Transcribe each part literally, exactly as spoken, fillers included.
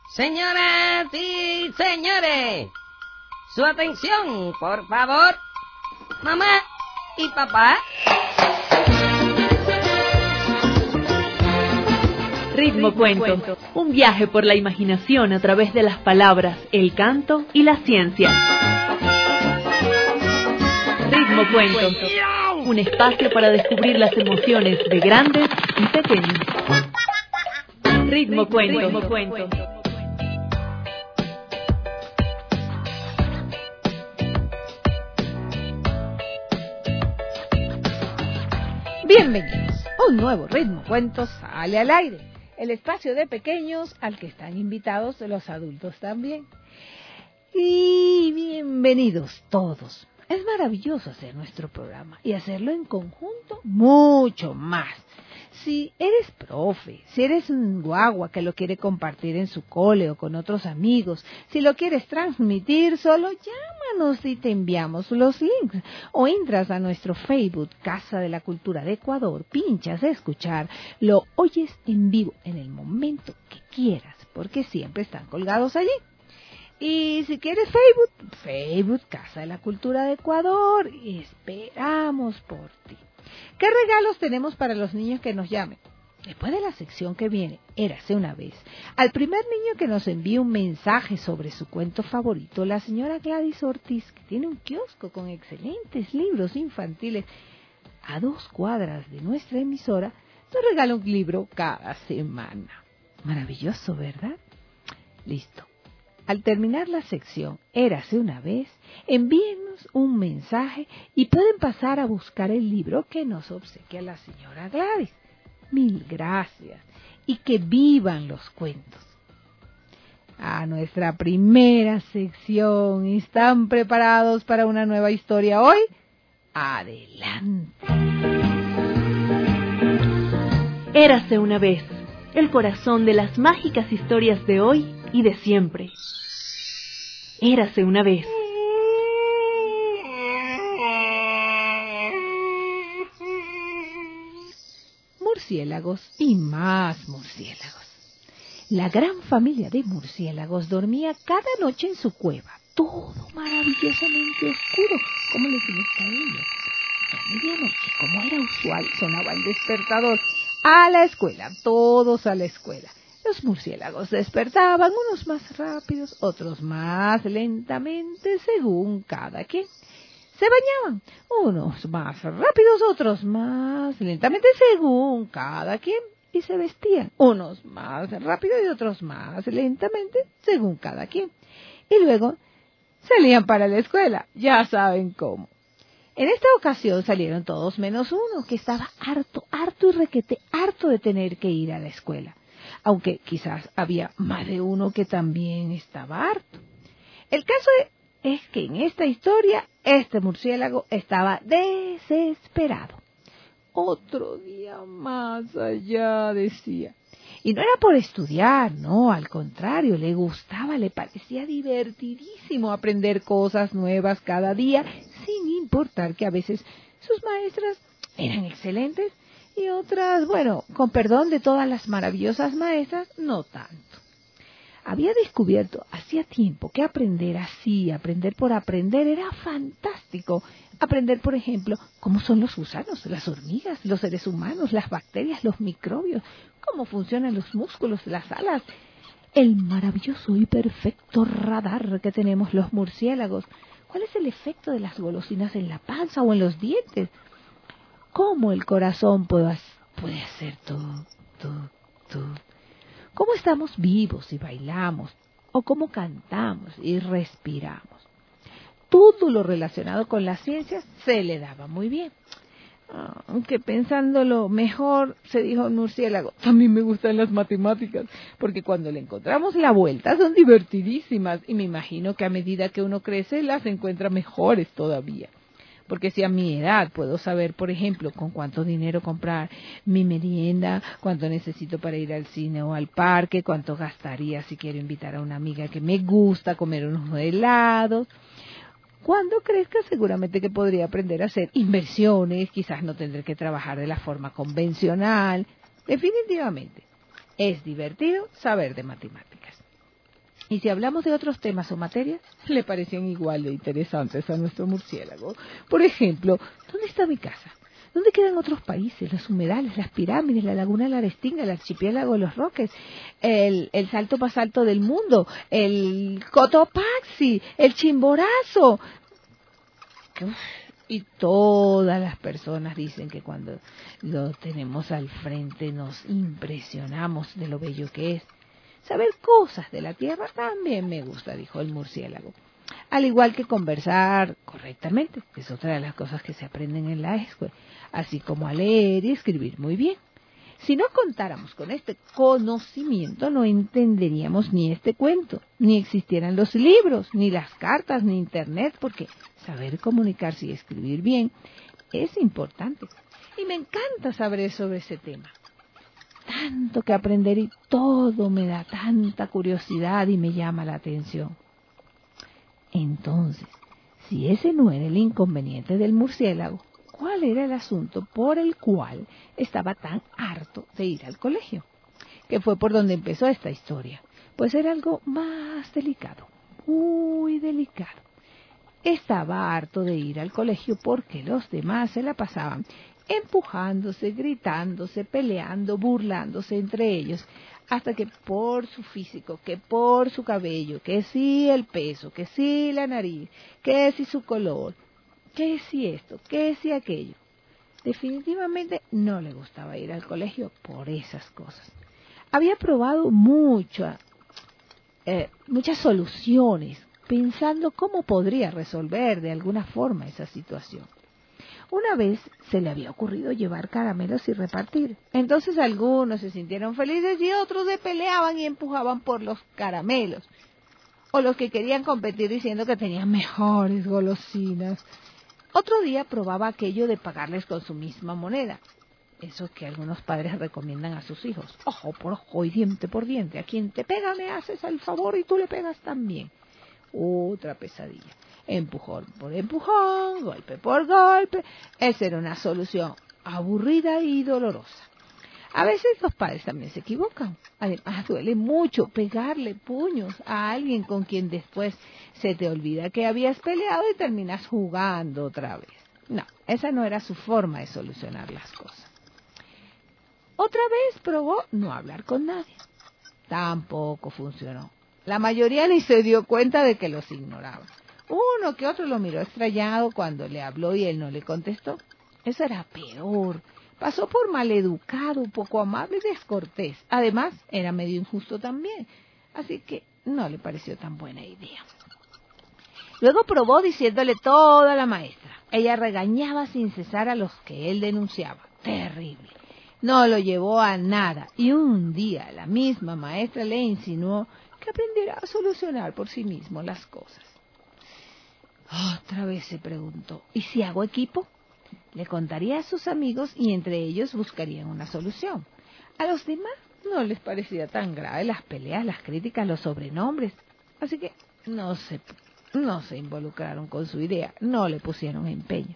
Señoras y señores, su atención, por favor. Mamá y papá. Ritmo Cuento, un viaje por la imaginación a través de las palabras, el canto y la ciencia. Ritmo Cuento, un espacio para descubrir las emociones de grandes y pequeños. Ritmo Cuento. Ritmo Cuento. Bienvenidos, un nuevo Ritmo Cuento sale al aire. El espacio de pequeños al que están invitados los adultos también. Y bienvenidos todos. Es maravilloso hacer nuestro programa y hacerlo en conjunto mucho más. Si eres profe, si eres un guagua que lo quiere compartir en su cole o con otros amigos, si lo quieres transmitir, solo llámanos y te enviamos los links. O entras a nuestro Facebook, Casa de la Cultura de Ecuador, pinchas a escuchar, lo oyes en vivo en el momento que quieras, porque siempre están colgados allí. Y si quieres Facebook, Facebook, Casa de la Cultura de Ecuador, esperamos por ti. ¿Qué regalos tenemos para los niños que nos llamen? Después de la sección que viene, Érase una vez, al primer niño que nos envíe un mensaje sobre su cuento favorito, la señora Gladys Ortiz, que tiene un kiosco con excelentes libros infantiles a dos cuadras de nuestra emisora, nos regala un libro cada semana. Maravilloso, ¿verdad? Listo. Al terminar la sección Érase una vez, envíennos un mensaje y pueden pasar a buscar el libro que nos obsequia la señora Gladys. Mil gracias y que vivan los cuentos. A nuestra primera sección, ¿están preparados para una nueva historia hoy? ¡Adelante! Érase una vez, el corazón de las mágicas historias de hoy y de siempre. Érase una vez. Murciélagos y más murciélagos. La gran familia de murciélagos dormía cada noche en su cueva, todo maravillosamente oscuro, como les gusta a ellos. A medianoche, como era usual, sonaba el despertador. A la escuela, todos a la escuela. Los murciélagos despertaban, unos más rápidos, otros más lentamente, según cada quien. Se bañaban, unos más rápidos, otros más lentamente, según cada quien. Y se vestían, unos más rápidos y otros más lentamente, según cada quien. Y luego salían para la escuela, ya saben cómo. En esta ocasión salieron todos menos uno, que estaba harto, harto y requete, harto de tener que ir a la escuela. Aunque quizás había más de uno que también estaba harto. El caso es que en esta historia, este murciélago estaba desesperado. Otro día más allá, decía. Y no era por estudiar, no, al contrario, le gustaba, le parecía divertidísimo aprender cosas nuevas cada día, sin importar que a veces sus maestras eran excelentes y otras, bueno, con perdón de todas las maravillosas maestras, no tanto. Había descubierto hacía tiempo que aprender así, aprender por aprender, era fantástico. Aprender, por ejemplo, cómo son los gusanos, las hormigas, los seres humanos, las bacterias, los microbios, cómo funcionan los músculos, las alas, el maravilloso y perfecto radar que tenemos los murciélagos. ¿Cuál es el efecto de las golosinas en la panza o en los dientes? ¿Cómo el corazón puede, puede hacer todo, todo, todo? ¿Cómo estamos vivos y bailamos? ¿O cómo cantamos y respiramos? Todo lo relacionado con las ciencias se le daba muy bien. Aunque pensándolo mejor, se dijo el murciélago, a mí me gustan las matemáticas, porque cuando le encontramos la vuelta son divertidísimas y me imagino que a medida que uno crece las encuentra mejores todavía. Porque si a mi edad puedo saber, por ejemplo, con cuánto dinero comprar mi merienda, cuánto necesito para ir al cine o al parque, cuánto gastaría si quiero invitar a una amiga que me gusta a comer unos helados. Cuando crezca seguramente que podría aprender a hacer inversiones, quizás no tendré que trabajar de la forma convencional. Definitivamente, es divertido saber de matemáticas. Y si hablamos de otros temas o materias, le parecían igual de interesantes a nuestro murciélago. Por ejemplo, ¿dónde está mi casa? ¿Dónde quedan otros países? Los humedales, las pirámides, la laguna de la Arestinga, el archipiélago de los Roques, el, el salto más alto del mundo, el Cotopaxi, el Chimborazo. Uf, y todas las personas dicen que cuando lo tenemos al frente nos impresionamos de lo bello que es. Saber cosas de la tierra también me gusta, dijo el murciélago. Al igual que conversar correctamente, que es otra de las cosas que se aprenden en la escuela, así como a leer y escribir muy bien. Si no contáramos con este conocimiento, no entenderíamos ni este cuento, ni existieran los libros, ni las cartas, ni internet, porque saber comunicarse y escribir bien es importante. Y me encanta saber sobre ese tema. Tanto que aprender y todo me da tanta curiosidad y me llama la atención. Entonces, si ese no era el inconveniente del murciélago, ¿cuál era el asunto por el cual estaba tan harto de ir al colegio? Que fue por donde empezó esta historia. Pues era algo más delicado, muy delicado. Estaba harto de ir al colegio porque los demás se la pasaban empujándose, gritándose, peleando, burlándose entre ellos, hasta que por su físico, que por su cabello, que sí el peso, que sí la nariz, que sí su color, que sí esto, que sí aquello, definitivamente no le gustaba ir al colegio por esas cosas. Había probado mucho, eh, muchas soluciones, pensando cómo podría resolver de alguna forma esa situación. Una vez se le había ocurrido llevar caramelos y repartir. Entonces algunos se sintieron felices y otros se peleaban y empujaban por los caramelos. O los que querían competir diciendo que tenían mejores golosinas. Otro día probaba aquello de pagarles con su misma moneda. Eso que algunos padres recomiendan a sus hijos. Ojo por ojo y diente por diente. A quien te pega le haces el favor y tú le pegas también. Otra pesadilla. Empujón por empujón, golpe por golpe. Esa era una solución aburrida y dolorosa. A veces los padres también se equivocan. Además, duele mucho pegarle puños a alguien con quien después se te olvida que habías peleado y terminas jugando otra vez. No, esa no era su forma de solucionar las cosas. Otra vez probó no hablar con nadie. Tampoco funcionó. La mayoría ni se dio cuenta de que los ignoraba. Uno que otro lo miró extrañado cuando le habló y él no le contestó. Eso era peor. Pasó por maleducado, poco amable y descortés. Además, era medio injusto también. Así que no le pareció tan buena idea. Luego probó diciéndole todo a la maestra. Ella regañaba sin cesar a los que él denunciaba. Terrible. No lo llevó a nada. Y un día la misma maestra le insinuó que aprendiera a solucionar por sí mismo las cosas. Otra vez se preguntó, ¿y si hago equipo? Le contaría a sus amigos y entre ellos buscarían una solución. A los demás no les parecía tan grave las peleas, las críticas, los sobrenombres. Así que no se, no se involucraron con su idea, no le pusieron empeño.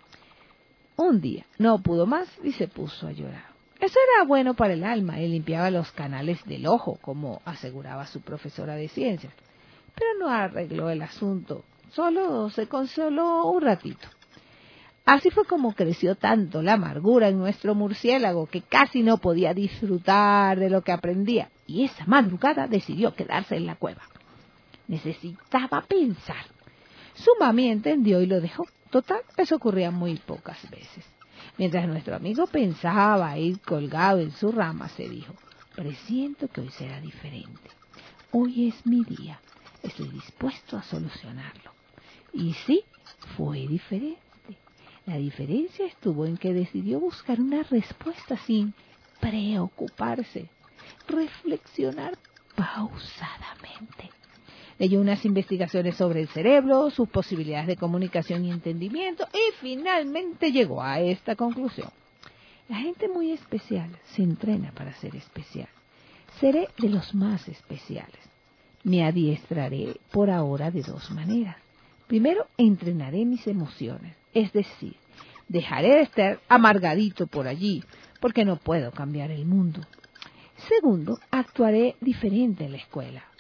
Un día no pudo más y se puso a llorar. Eso era bueno para el alma y limpiaba los canales del ojo, como aseguraba su profesora de ciencias. Pero no arregló el asunto. Solo se consoló un ratito. Así fue como creció tanto la amargura en nuestro murciélago que casi no podía disfrutar de lo que aprendía. Y esa madrugada decidió quedarse en la cueva. Necesitaba pensar. Su mami entendió y lo dejó. Total, eso ocurría muy pocas veces. Mientras nuestro amigo pensaba ahí colgado en su rama, se dijo, presiento que hoy será diferente. Hoy es mi día. Estoy dispuesto a solucionarlo. Y sí, fue diferente. La diferencia estuvo en que decidió buscar una respuesta sin preocuparse, reflexionar pausadamente. Leyó unas investigaciones sobre el cerebro, sus posibilidades de comunicación y entendimiento, y finalmente llegó a esta conclusión. La gente muy especial se entrena para ser especial. Seré de los más especiales. Me adiestraré por ahora de dos maneras. Primero, entrenaré mis emociones, es decir, dejaré de estar amargadito por allí, porque no puedo cambiar el mundo. Segundo, actuaré diferente en la escuela.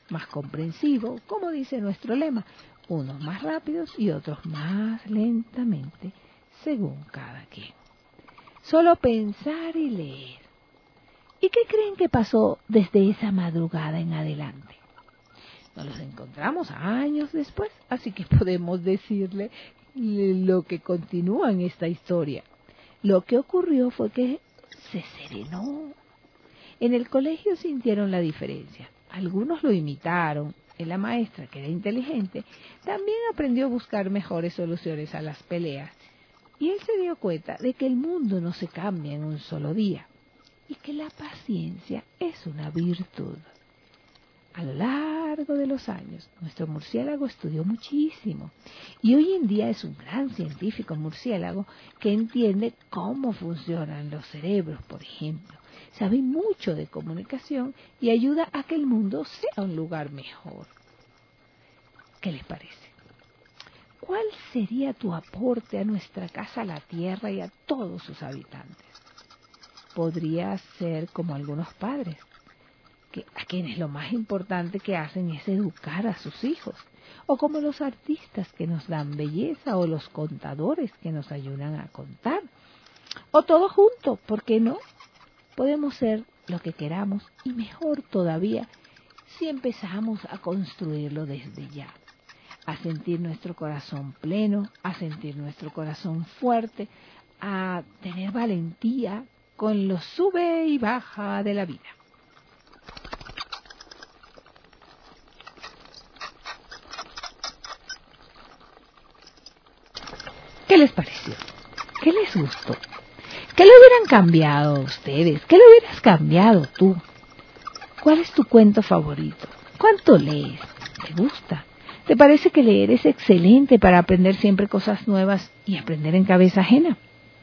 más comprensivo, como dice nuestro lema, unos más rápidos y otros más lentamente, según cada quien. Solo pensar y leer. ¿Y qué creen que pasó desde esa madrugada en adelante? Nos los encontramos años después, así que podemos decirle lo que continúa en esta historia. Lo que ocurrió fue que se serenó. En el colegio sintieron la diferencia. Algunos lo imitaron. La maestra, que era inteligente, también aprendió a buscar mejores soluciones a las peleas. Y él se dio cuenta de que el mundo no se cambia en un solo día y que la paciencia es una virtud. A lo largo de los años, nuestro murciélago estudió muchísimo y hoy en día es un gran científico murciélago que entiende cómo funcionan los cerebros, por ejemplo. Sabe mucho de comunicación y ayuda a que el mundo sea un lugar mejor. ¿Qué les parece? ¿Cuál sería tu aporte a nuestra casa, a la Tierra y a todos sus habitantes? Podrías ser como algunos padres, que, a quienes lo más importante que hacen es educar a sus hijos, o como los artistas que nos dan belleza, o los contadores que nos ayudan a contar, o todo junto, ¿por qué no? Podemos ser lo que queramos y mejor todavía si empezamos a construirlo desde ya, a sentir nuestro corazón pleno, a sentir nuestro corazón fuerte, a tener valentía con lo sube y baja de la vida. ¿Qué les pareció? ¿Qué les gustó? ¿Qué le hubieran cambiado a ustedes? ¿Qué le hubieras cambiado tú? ¿Cuál es tu cuento favorito? ¿Cuánto lees? ¿Te gusta? ¿Te parece que leer es excelente para aprender siempre cosas nuevas y aprender en cabeza ajena?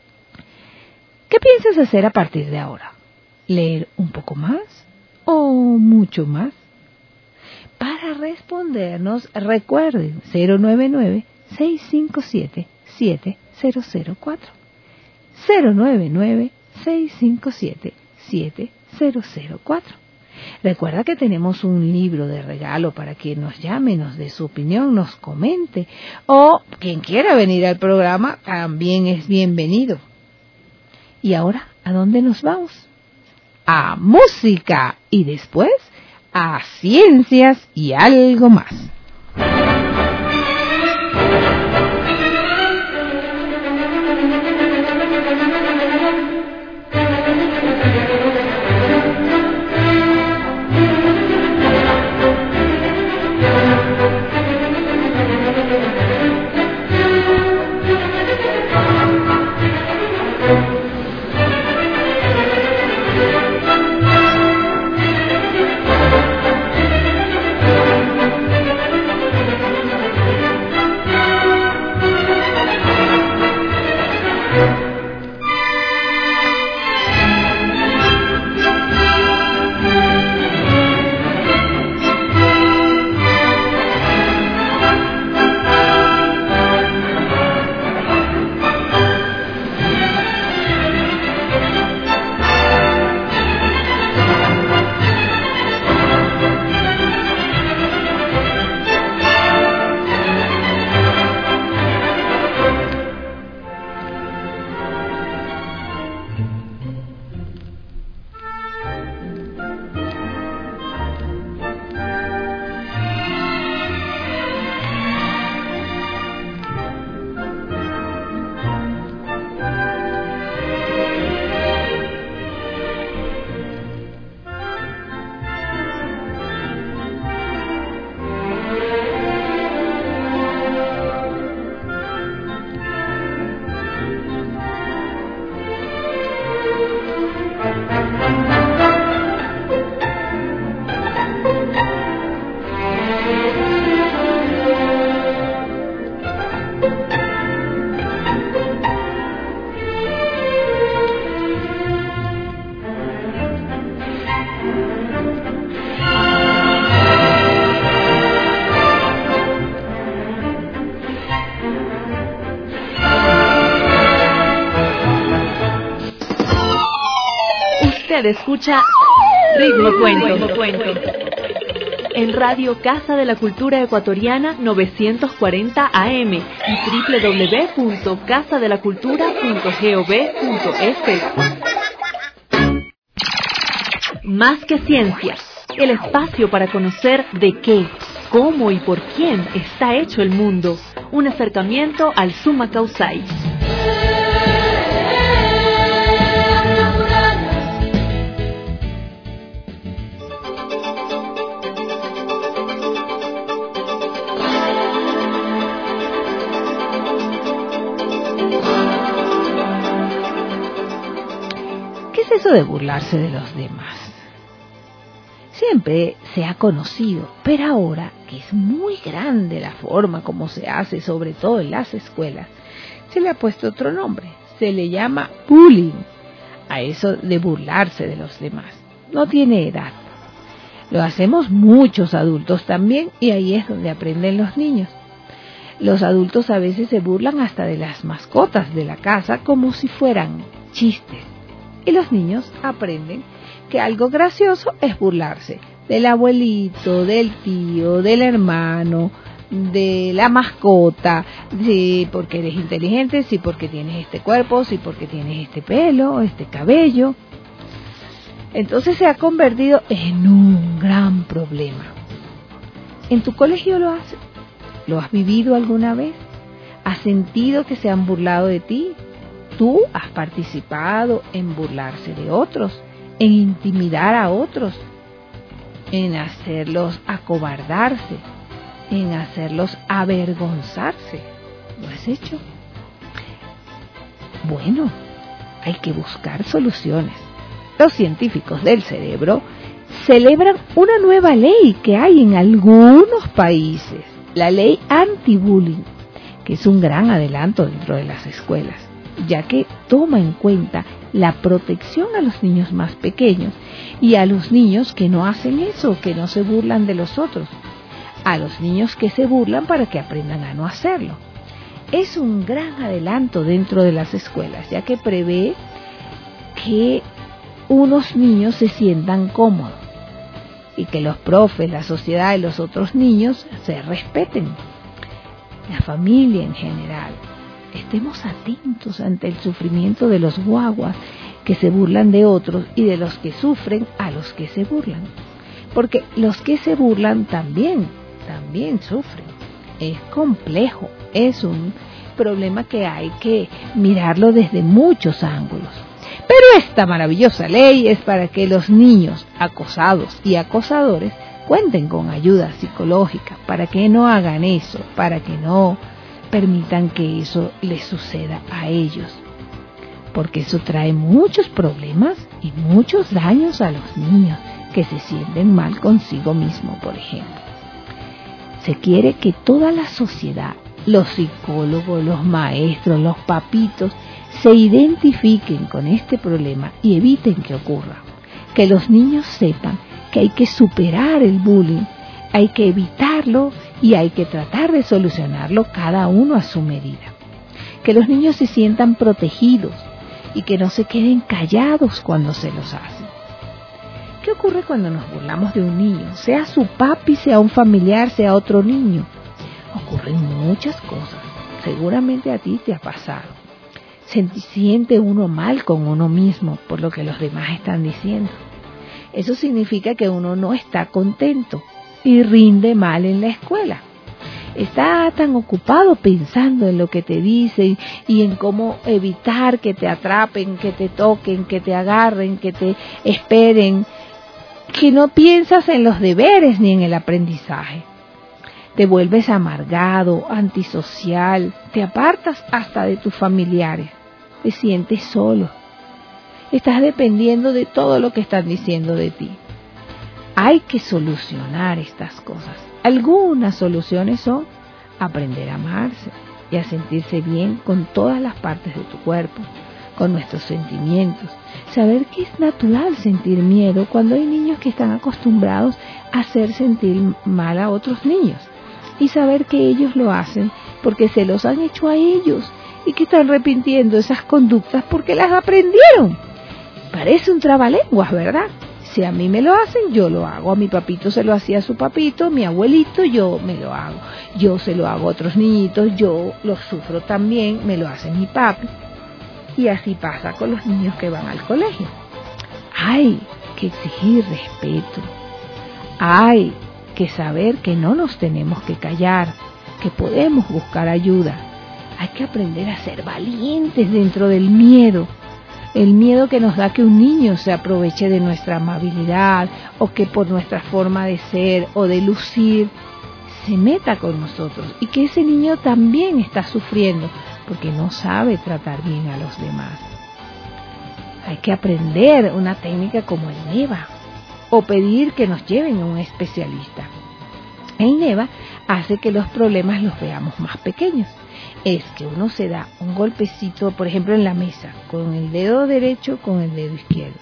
¿Qué piensas hacer a partir de ahora? ¿Leer un poco más o mucho más? Para respondernos, recuerden cero nueve nueve, seis cinco siete, siete cero cero cuatro. cero nueve nueve, seis cinco siete, siete cero cero cuatro. Recuerda que tenemos un libro de regalo para quien nos llame, nos dé su opinión, nos comente, o quien quiera venir al programa también es bienvenido. Y ahora, ¿a dónde nos vamos? A música y después a ciencias y algo más. Usted escucha Ritmo Cuento. en Radio Casa de la Cultura Ecuatoriana novecientos cuarenta A M y doble u doble u doble u punto casa de la cultura punto gov punto f. Más que ciencia, el espacio para conocer de qué, cómo y por quién está hecho el mundo. Un acercamiento al Summa Causai. ¿Qué es eso de burlarse de los demás? Siempre se ha conocido, pero ahora que es muy grande la forma como se hace, sobre todo en las escuelas, se le ha puesto otro nombre. Se le llama bullying a eso de burlarse de los demás. No tiene edad. Lo hacemos muchos adultos también y ahí es donde aprenden los niños. Los adultos a veces se burlan hasta de las mascotas de la casa como si fueran chistes. Y los niños aprenden que algo gracioso es burlarse del abuelito, del tío, del hermano, de la mascota, sí, porque eres inteligente, sí, porque tienes este cuerpo, sí, porque tienes este pelo, este cabello. Entonces se ha convertido en un gran problema. ¿En tu colegio lo haces? ¿Lo has vivido alguna vez? ¿Has sentido que se han burlado de ti? ¿Tú has participado en burlarse de otros? En intimidar a otros, en hacerlos acobardarse, en hacerlos avergonzarse. ¿Lo has hecho? Bueno, hay que buscar soluciones. Los científicos del cerebro celebran una nueva ley que hay en algunos países, la ley anti-bullying, que es un gran adelanto dentro de las escuelas, ya que toma en cuenta la protección a los niños más pequeños y a los niños que no hacen eso, que no se burlan de los otros, a los niños que se burlan para que aprendan a no hacerlo. Es un gran adelanto dentro de las escuelas, ya que prevé que unos niños se sientan cómodos y que los profes, la sociedad y los otros niños se respeten, la familia en general. Estemos atentos ante el sufrimiento de los guaguas que se burlan de otros y de los que sufren a los que se burlan. Porque los que se burlan también, también sufren. Es complejo, es un problema que hay que mirarlo desde muchos ángulos. Pero esta maravillosa ley es para que los niños acosados y acosadores cuenten con ayuda psicológica, para que no hagan eso, para que no permitan que eso les suceda a ellos, porque eso trae muchos problemas y muchos daños a los niños que se sienten mal consigo mismo, por ejemplo. Se quiere que toda la sociedad, los psicólogos, los maestros, los papitos, se identifiquen con este problema y eviten que ocurra. Que los niños sepan que hay que superar el bullying, hay que evitarlo y hay que tratar de solucionarlo cada uno a su medida. Que los niños se sientan protegidos y que no se queden callados cuando se los hacen. ¿Qué ocurre cuando nos burlamos de un niño? Sea su papi, sea un familiar, sea otro niño. Ocurren muchas cosas. Seguramente a ti te ha pasado. Se siente uno mal con uno mismo por lo que los demás están diciendo. Eso significa que uno no está contento y rinde mal en la escuela. Está tan ocupado pensando en lo que te dicen y en cómo evitar que te atrapen, que te toquen, que te agarren, que te esperen, que no piensas en los deberes ni en el aprendizaje. Te vuelves amargado, antisocial, te apartas hasta de tus familiares, te sientes solo. Estás dependiendo de todo lo que están diciendo de ti. Hay que solucionar estas cosas. Algunas soluciones son aprender a amarse y a sentirse bien con todas las partes de tu cuerpo, con nuestros sentimientos. Saber que es natural sentir miedo cuando hay niños que están acostumbrados a hacer sentir mal a otros niños. Y saber que ellos lo hacen porque se los han hecho a ellos y que están repitiendo esas conductas porque las aprendieron. Parece un trabalenguas, ¿verdad? Si a mí me lo hacen, yo lo hago. A mi papito se lo hacía a su papito, mi abuelito, yo me lo hago. Yo se lo hago a otros niñitos, yo lo sufro también, me lo hace mi papi. Y así pasa con los niños que van al colegio. Hay que exigir respeto. Hay que saber que no nos tenemos que callar, que podemos buscar ayuda. Hay que aprender a ser valientes dentro del miedo. El miedo que nos da que un niño se aproveche de nuestra amabilidad o que por nuestra forma de ser o de lucir se meta con nosotros y que ese niño también está sufriendo porque no sabe tratar bien a los demás. Hay que aprender una técnica como el NEVA o pedir que nos lleven a un especialista. El NEVA hace que los problemas los veamos más pequeños. Es que uno se da un golpecito, por ejemplo, en la mesa, con el dedo derecho, con el dedo izquierdo.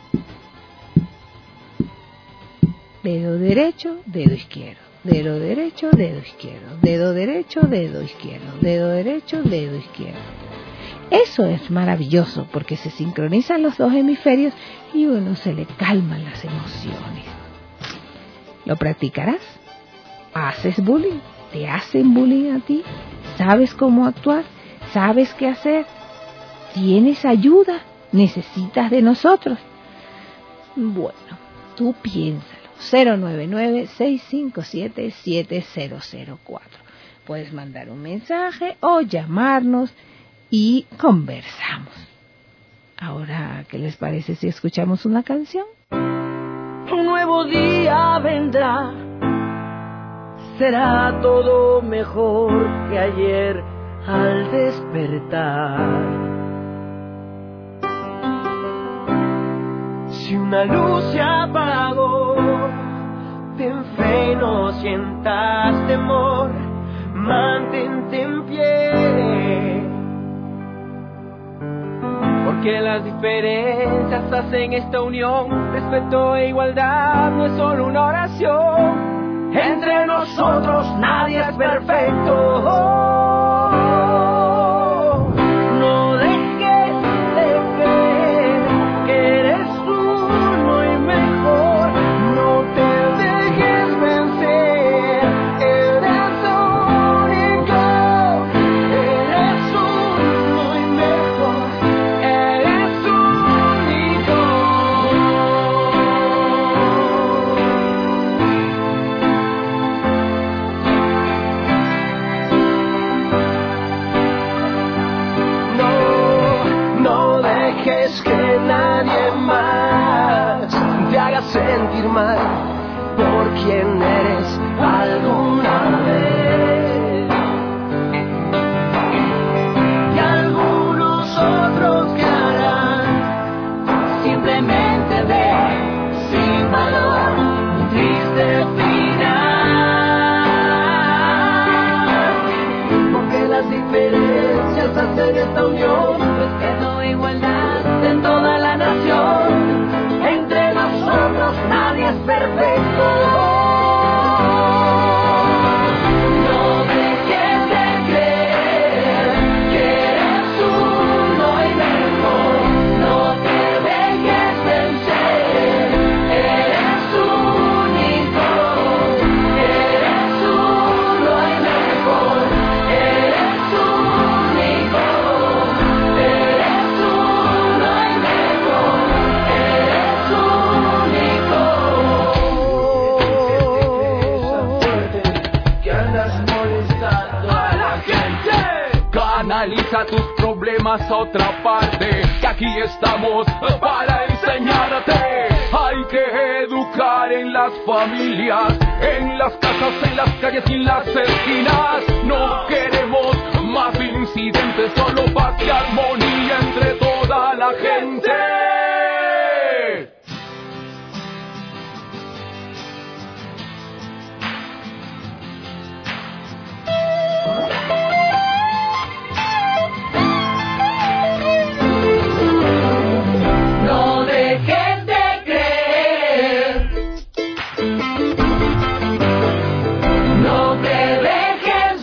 Dedo derecho, dedo izquierdo. Dedo derecho, dedo izquierdo. Dedo derecho, dedo izquierdo. Dedo derecho, dedo izquierdo. Eso es maravilloso porque se sincronizan los dos hemisferios y a uno se le calman las emociones. ¿Lo practicarás? ¿Haces bullying? ¿Te hacen bullying a ti? ¿Sabes cómo actuar? ¿Sabes qué hacer? ¿Tienes ayuda? ¿Necesitas de nosotros? Bueno, tú piénsalo. cero nueve nueve, seis cinco siete, siete cero cero cuatro. Puedes mandar un mensaje o llamarnos y conversamos. Ahora, ¿qué les parece si escuchamos una canción? Un nuevo día vendrá. Será todo mejor que ayer al despertar. Si una luz se apagó, ten fe y no sientas temor, mantente en pie. Porque las diferencias hacen esta unión, respeto e igualdad no es solo una oración. Entre nosotros nadie es perfecto. No dejes de creer que eres uno y mejor. No te dejes vencer. Eres único. Eres uno y mejor. Eres único. Es que nadie más te haga sentir mal por quien eres alguna vez. Y algunos otros que harán simplemente de sin valor un triste final. Porque las diferencias hacen esta unión, respeto e igualdad en toda la nación. Entre nosotros nadie es perfecto. No dejes de creer que eres uno y mejor. No te dejes vencer. Eres único. Eres uno y mejor. Eres único. Eres uno y mejor. Eres único. Que andas molestando a la gente. Canaliza tus problemas a otra parte, que aquí estamos para enseñarte. Hay que educar en las familias, en las casas, en las calles y en las esquinas. No queremos más incidentes, solo paz y armonía entre toda la gente. No dejes de creer. No te dejes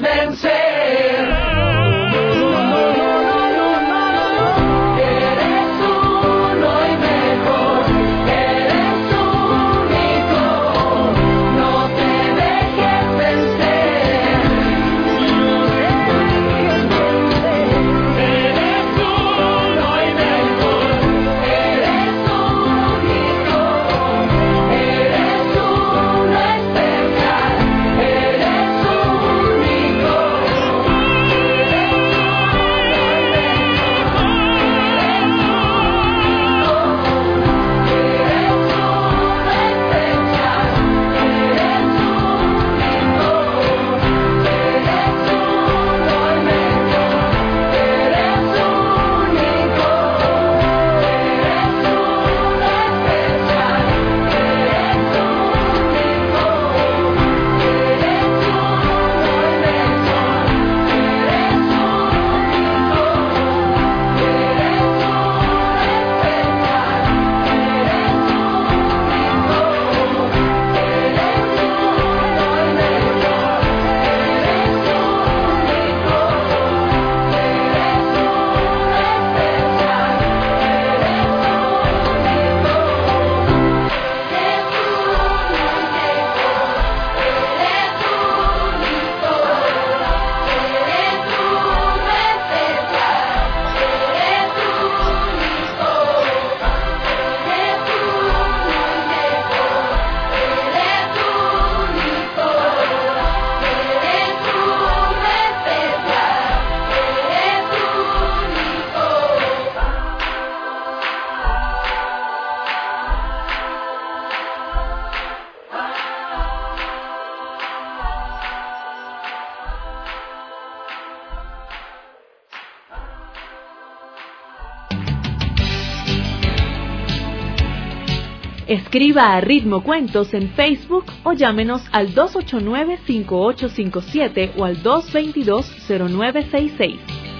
vencer. Eres Escriba a Ritmo Cuentos en Facebook o llámenos al dos ocho nueve, cinco ocho cinco siete o al dos dos dos, cero nueve seis seis.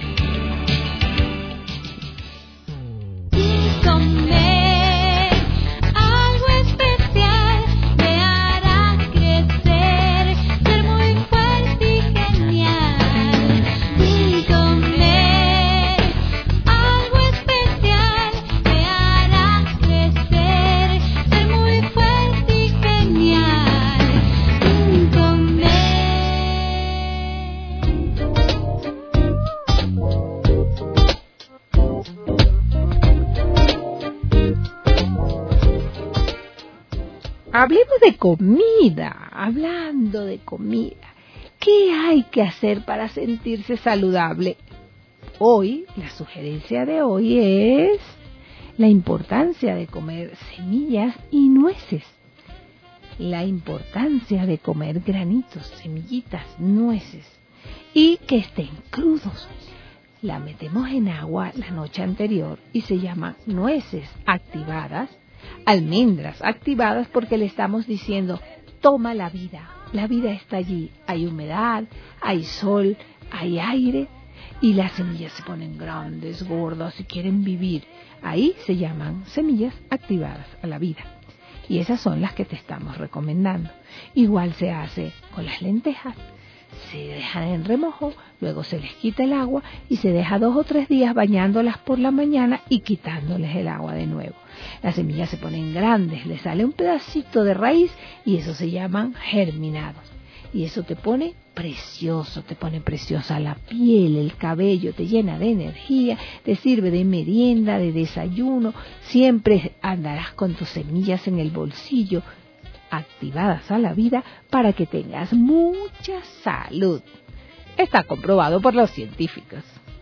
Hablemos de comida, hablando de comida. ¿Qué hay que hacer para sentirse saludable? Hoy, la sugerencia de hoy es la importancia de comer semillas y nueces. La importancia de comer granitos, semillitas, nueces y que estén crudos. La metemos en agua la noche anterior y se llaman nueces activadas, almendras activadas, porque le estamos diciendo, toma la vida, la vida está allí, hay humedad, hay sol, hay aire y las semillas se ponen grandes, gordas y quieren vivir. Ahí se llaman semillas activadas a la vida y esas son las que te estamos recomendando. Igual se hace con las lentejas. Se dejan en remojo, luego se les quita el agua y se deja dos o tres días bañándolas por la mañana y quitándoles el agua de nuevo. Las semillas se ponen grandes, le sale un pedacito de raíz y eso se llaman germinados. Y eso te pone precioso, te pone preciosa la piel, el cabello, te llena de energía, te sirve de merienda, de desayuno, siempre andarás con tus semillas en el bolsillo, activadas a la vida para que tengas mucha salud. Está comprobado por los científicos.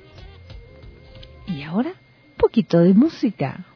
Y ahora, un poquito de música.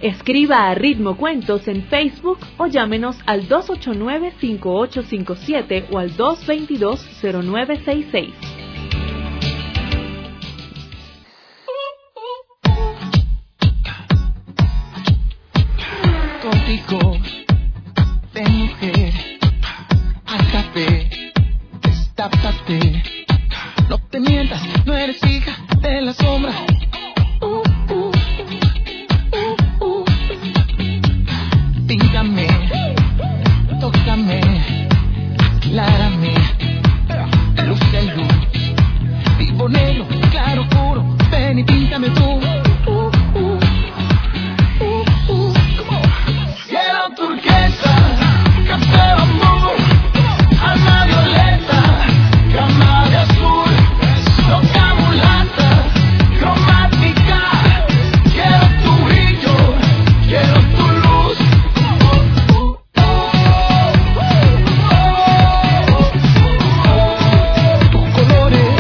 Escriba a Ritmo Cuentos en Facebook o llámenos al dos ocho nueve, cinco ocho cinco siete o al dos dos dos, cero nueve seis seis. Contigo, de mujer, al café, destápate. No te mientas, no eres hija de la sombra. Uh, uh, uh, uh. Píntame, tócame, aclárame, luz de luz, vivo negro, claro, puro, ven y píntame tú. Uh, uh, uh, uh. Cielo turquesa, café bambú, alma violeta, cama de azul, loca mulata, cromática. Quiero tu brillo, quiero tu luz. Uh, uh, tus colores,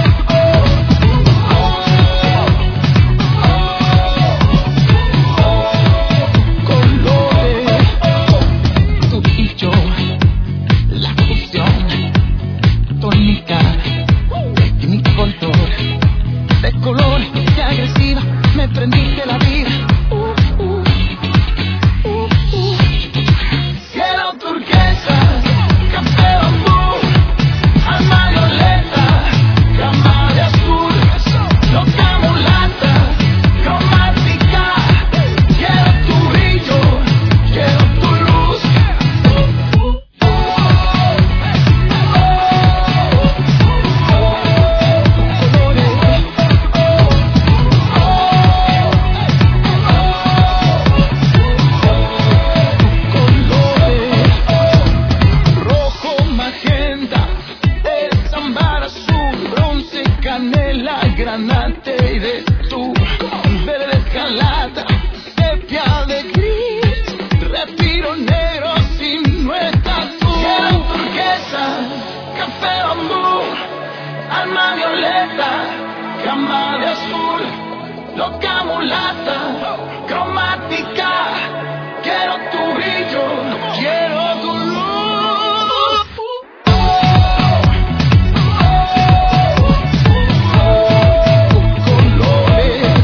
colores, tú y yo, la fusión tónica de mi color, de color y agresiva, me prendiste la vida. Uh, uh, uh, uh. Cielo turquesa, café bambú, alma violeta, cama de azul, loca mulata, cromática. Quiero tu brillo, quiero tu luz. Uh, uh, rojo, magenta, el ámbar azul, bronce, canela, granate y de tú, verde escarlata, sepia de gris, respiro negro si no estás tú. Cielo turquesa, café bambú, alma violeta, cama de azul, loca mulata, cromática. Quiero tu brillo, quiero tu luz. Colores,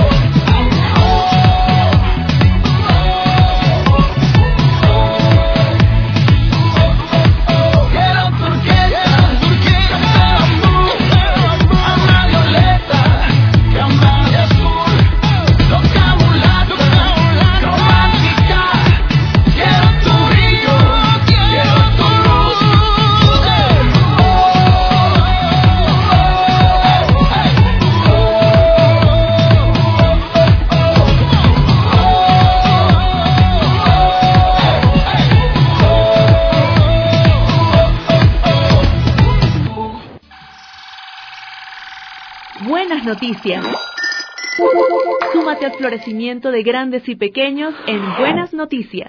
quiero turquesa, turquesa, bambú, alma violeta, cama de azul, loca mulata, cromática. Quiero tu brillo, quiero tu luz. Buenas noticias. Súmate al florecimiento de grandes y pequeños en Buenas Noticias.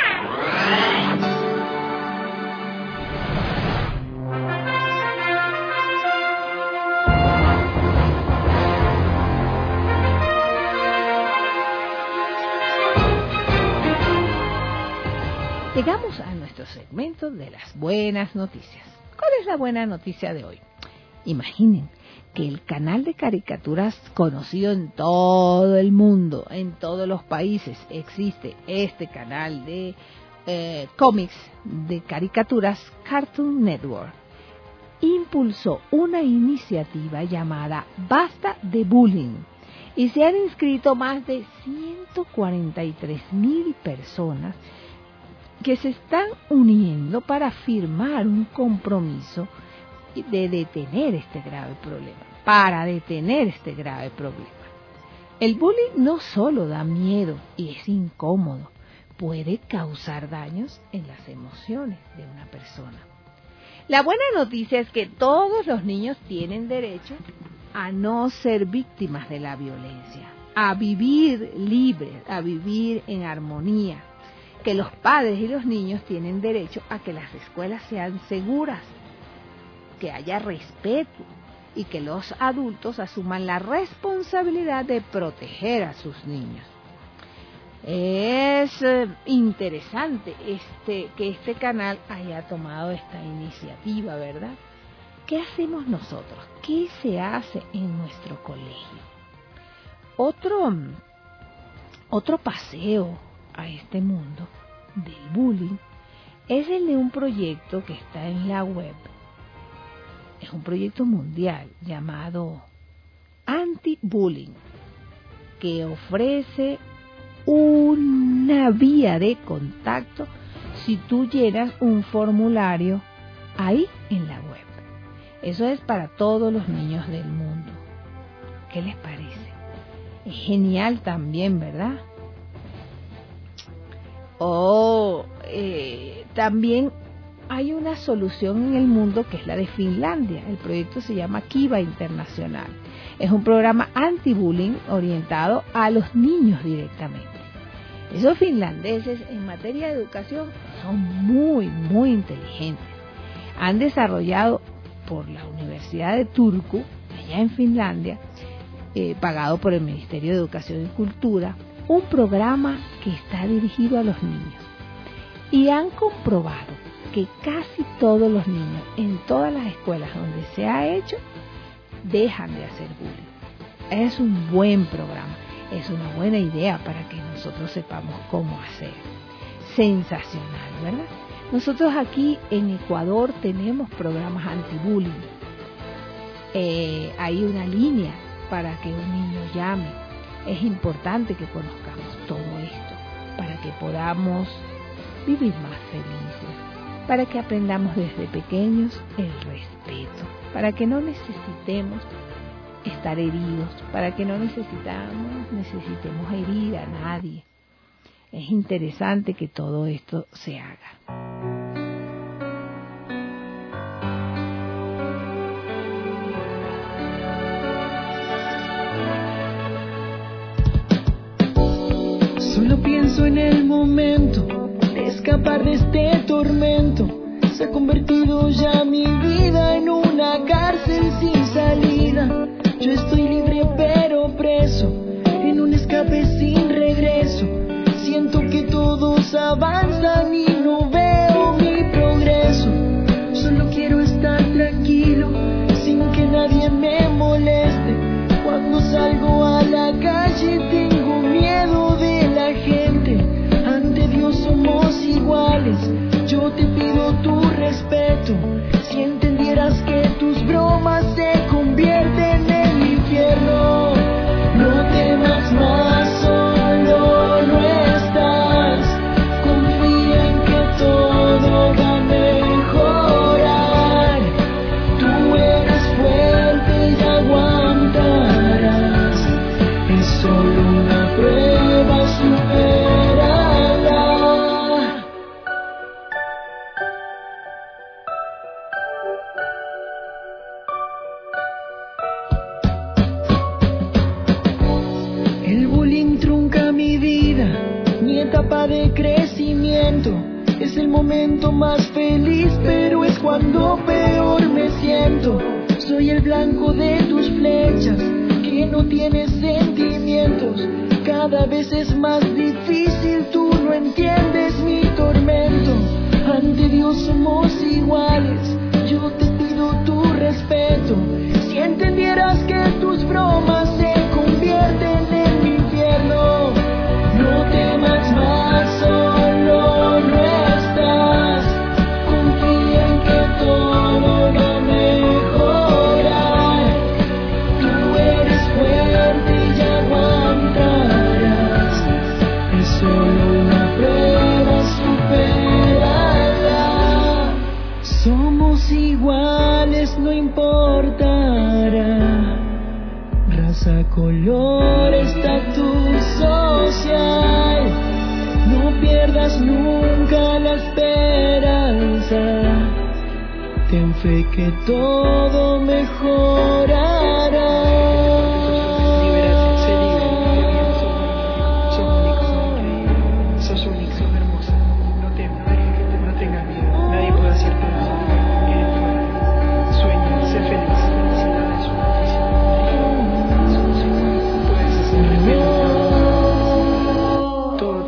Llegamos a nuestro segmento de las buenas noticias. ¿Cuál es la buena noticia de hoy? Imaginen que el canal de caricaturas conocido en todo el mundo, en todos los países, existe este canal de eh, cómics, de caricaturas, Cartoon Network, impulsó una iniciativa llamada Basta de Bullying y se han inscrito más de ciento cuarenta y tres mil personas que se están uniendo para firmar un compromiso de detener este grave problema, para detener este grave problema. El bullying no solo da miedo y es incómodo, puede causar daños en las emociones de una persona. La buena noticia es que todos los niños tienen derecho a no ser víctimas de la violencia, a vivir libres, a vivir en armonía, que los padres y los niños tienen derecho a que las escuelas sean seguras, que haya respeto y que los adultos asuman la responsabilidad de proteger a sus niños. Es eh, interesante este que este canal haya tomado esta iniciativa, ¿verdad? ¿Qué hacemos nosotros? ¿Qué se hace en nuestro colegio? Otro, otro paseo a este mundo del bullying es el de un proyecto que está en la web. Es un proyecto mundial llamado Anti-Bullying, que ofrece una vía de contacto si tú llenas un formulario ahí en la web. Eso es para todos los niños del mundo. ¿Qué les parece? Es genial también, ¿verdad? Oh, eh, también hay una solución en el mundo que es la de Finlandia. El proyecto se llama Kiva Internacional. Es un programa anti-bullying orientado a los niños directamente. Esos finlandeses en materia de educación son muy, muy inteligentes. Han desarrollado por la Universidad de Turku, allá en Finlandia, eh, pagado por el Ministerio de Educación y Cultura, un programa que está dirigido a los niños. Y han comprobado que casi todos los niños, en todas las escuelas donde se ha hecho, dejan de hacer bullying. Es un buen programa, es una buena idea para que nosotros sepamos cómo hacer. Sensacional, ¿verdad? Nosotros aquí en Ecuador tenemos programas anti-bullying. Eh, hay una línea para que un niño llame. Es importante que conozcamos todo esto para que podamos vivir más felices, para que aprendamos desde pequeños el respeto, para que no necesitemos estar heridos, para que no necesitamos, necesitemos herir a nadie. Es interesante que todo esto se haga. Solo pienso en el momento de escapar de este tormento. Se ha convertido ya mi vida en una cárcel sin salida. Yo estoy libre pero preso en un escape sin regreso. Siento que todos avanzan y no veo mi progreso. Solo quiero estar tranquilo sin que nadie me moleste. Cuando salgo a la calle tengo miedo de la gente. Ante Dios somos iguales. Yo te pido tu respeto. Si entendieras que tus bromas se convierten en mi infierno, no temas más, solo no estás. Confía en que todo va a mejorar. Tú eres fuerte y aguantarás. Es solo una prueba, supérala. El bullying trunca mi vida, mi etapa de crecimiento. Es el momento más feliz, pero es cuando peor me siento. Soy el blanco de tus flechas, que no tienes sentimientos. Cada vez es más difícil, tú no entiendes mi tormento. Ante Dios somos iguales, yo te pido tu respeto. Si entendieras que tus bromas se convierten en mi infierno, no temas más, solo no estás. Confía en que todo va a mejorar. Tú eres fuerte y aguantarás. Es solo una prueba, supérala. Somos iguales, no importará raza, color, estatus social. No pierdas nunca la esperanza. Ten fe que todo mejorará. Sos único, sos hermosa. No temas, no tengas miedo. Nadie puede hacerte daño. Eres fuerte. Sueña, sé feliz. Felicidad es una felicidad. Puedes hacer respeto. Todo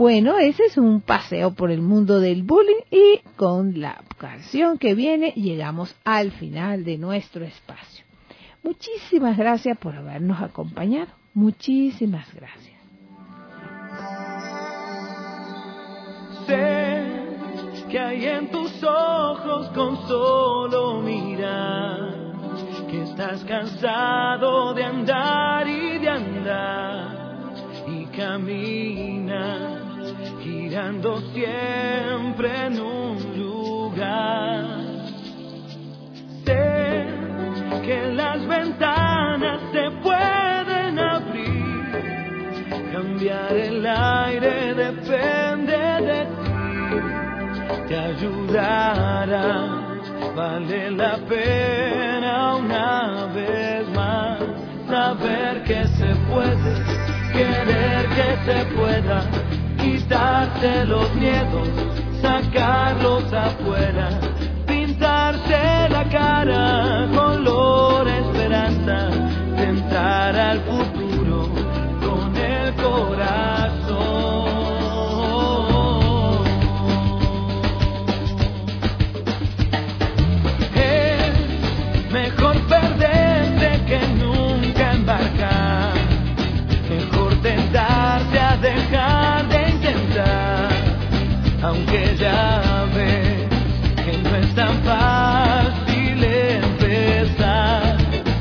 Bueno, ese es un paseo por el mundo del bullying y con la canción que viene llegamos al final de nuestro espacio. Muchísimas gracias por habernos acompañado. Muchísimas gracias. Sé que hay en tus ojos con solo mirar que estás cansado de andar y de andar y caminas girando siempre en un lugar. Sé que las ventanas se pueden abrir, cambiar el aire depende de ti, te ayudará, vale la pena una vez más saber que se puede, querer que se pueda, quitarse los miedos, sacarlos afuera, pintarse la cara, color esperanza, tentar al futuro con el corazón. Es mejor perderte que nunca embarcar, mejor tentarte a dejar de intentar, aunque ya ves que no es tan fácil empezar.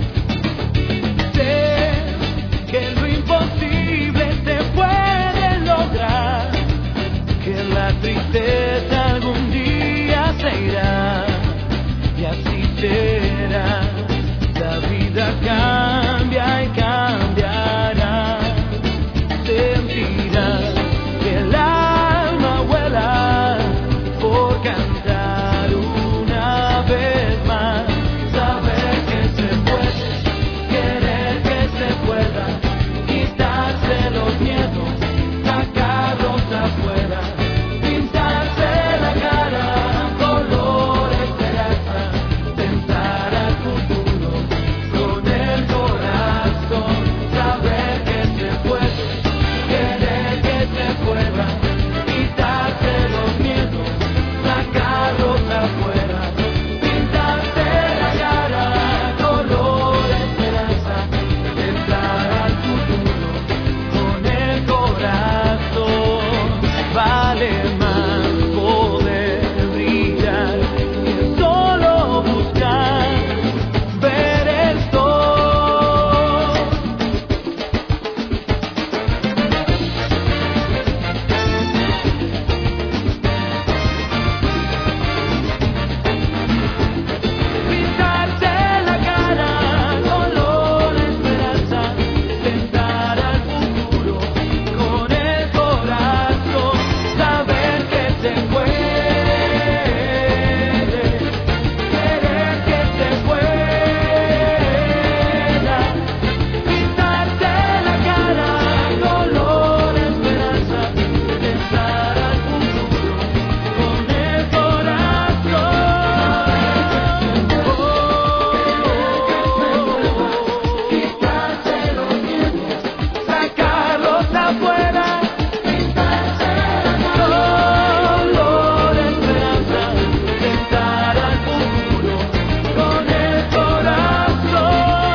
Sé que lo imposible se puede lograr, que la tristeza algún día se irá, y así será, la vida cambia y cambiará, sentirás que el alma vuela por cantar una vez más, saber que se puede, querer que se pueda, quitarse los miedos, sacarlos afuera, pintarse la cara, color esperanza, tentar al futuro con el corazón, saber que se puede, querer que se pueda, quitarse los miedos, sacarlos afuera, pintarse la cara, color esperanza, tentar al futuro con el corazón. Vale más poder brillar que solo buscar ver el sol. Pintarse la cara, color esperanza, tentar al futuro con el corazón, saber que se puede, querer que se pueda, pintarse la cara, color esperanza, tentar al futuro con el corazón. Quitarse los miedos, sacarlos afuera, pintarse color esperanza, tentar al futuro con el corazón.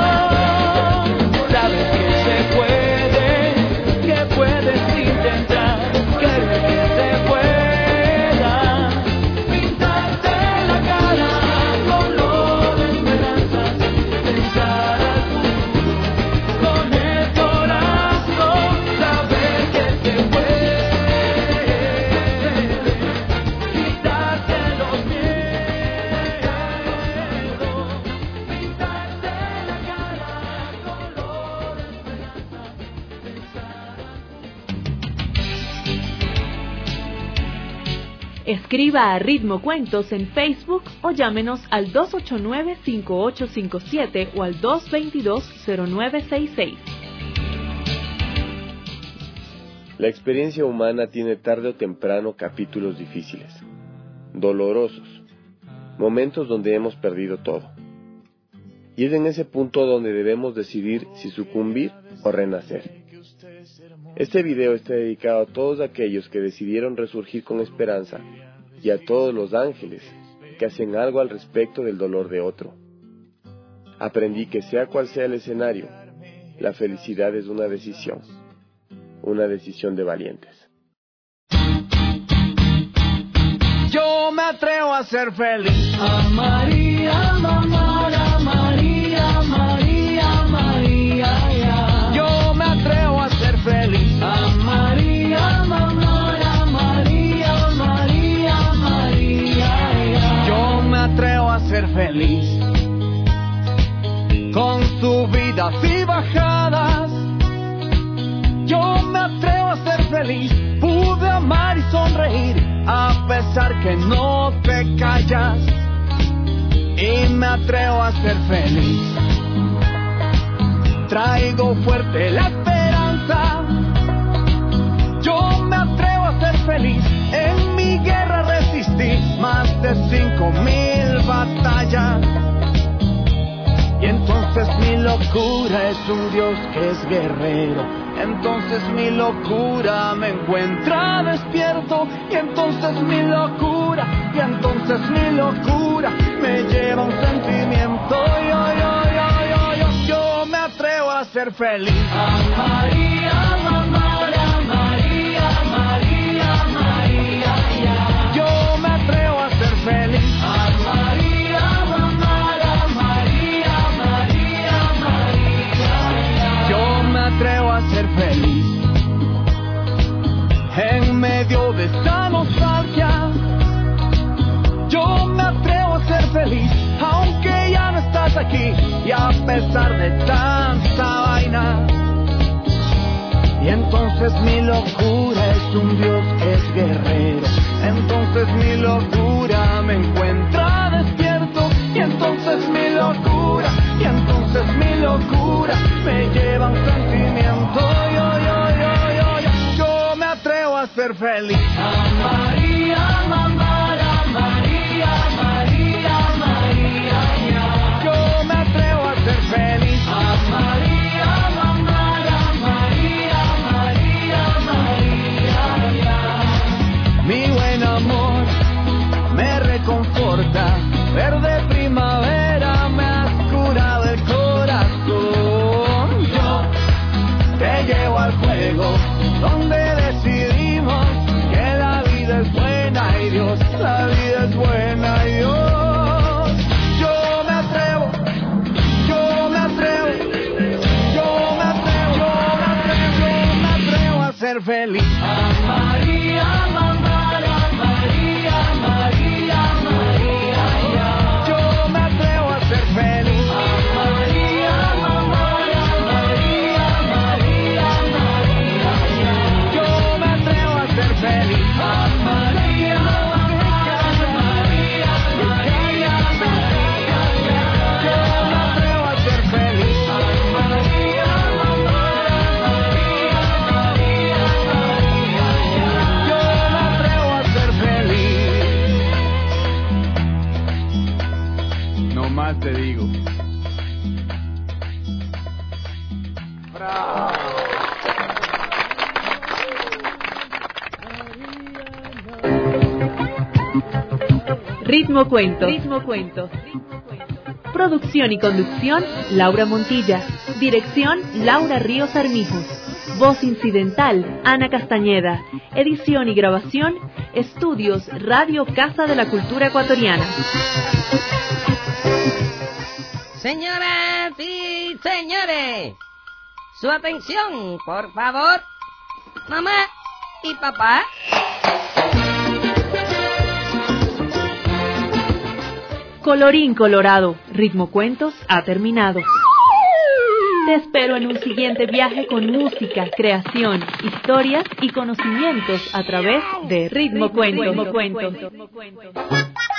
Sabes que se puede, que puedes intentar, querer que se pueda, pintarte la cara, color esperanza, tentar al futuro con el corazón, saber que se puede, quitarte los miedos, pintarte la cara, color esperanza, tentar al Escriba a Ritmo Cuentos en Facebook o llámenos al dos ocho nueve, cinco ocho cinco siete o al dos dos dos, cero nueve seis seis. La experiencia humana tiene tarde o temprano capítulos difíciles, dolorosos, momentos donde hemos perdido todo. Y es en ese punto donde debemos decidir si sucumbir o renacer. Este video está dedicado a todos aquellos que decidieron resurgir con esperanza y a todos los ángeles que hacen algo al respecto del dolor de otro. Aprendí que sea cual sea el escenario, la felicidad es una decisión, una decisión de valientes. Yo me atrevo a ser feliz. A María, mamá, a María, María, María, ya. Yo me atrevo a ser feliz. A María, mamá, a María, María, María, ya. Yo me atrevo a ser feliz. Con subidas y bajadas, yo me atrevo a ser feliz. Pude amar y sonreír, a pesar que no te callas. Y me atrevo a ser feliz. Traigo fuerte la esperanza. Yo me atrevo a ser feliz. En mi guerra resistí más de cinco mil batallas. Y entonces mi locura es un Dios que es guerrero. Entonces mi locura me encuentra despierto. Y entonces mi locura, y entonces mi locura me lleva a un sentimiento. Yo, yo, yo, yo, yo, yo me atrevo a ser feliz. A María, mamá, a María, María, María, ya. Yo me atrevo a ser feliz. A María, mamá, a María, María, María, ya. Yo me atrevo a ser feliz. En medio de esta nostalgia, yo me atrevo a ser feliz. Aunque ya no estás aquí, y a pesar de tanta vaina. Y entonces mi locura es un Dios que es guerrero. Entonces mi locura me encuentra despierto. Y entonces mi locura, y entonces mi locura me lleva a un sentimiento. Yo, yo, yo, yo, yo, yo me atrevo a ser feliz. A María, mamá, a María, María, María, ya. Yo me atrevo a ser feliz. A María, mamá, a María, María, María, ya. Mi buen amor me reconforta. Verde primavera me has curado el corazón. Yo te llevo al fuego donde decidimos que la vida es buena y Dios, la vida es buena y Dios. Yo me atrevo, yo me atrevo, yo me atrevo, yo me atrevo, yo me atrevo a ser feliz. A María, mamá, a María, María, María, ya. Yo me atrevo a ser feliz. A María, mamá, a María, María, María, ya. Yo me atrevo a ser feliz. A María, mamá, a María, María, María, ya. Yo me atrevo a ser feliz. A María, mamá, a María, María, María, ya. Yo me atrevo a ser feliz. No más te digo. Ritmo Cuentos. Ritmo Cuentos. Producción y conducción, Laura Montilla. Dirección, Laura Ríos Armijos. Voz incidental, Ana Castañeda. Edición y grabación, Estudios Radio Casa de la Cultura Ecuatoriana. Señoras y señores, su atención, por favor. Mamá y papá. Colorín colorado, Ritmo Cuentos ha terminado. Te espero en un siguiente viaje con música, creación, historias y conocimientos a través de Ritmo Cuentos. Ritmo Cuentos.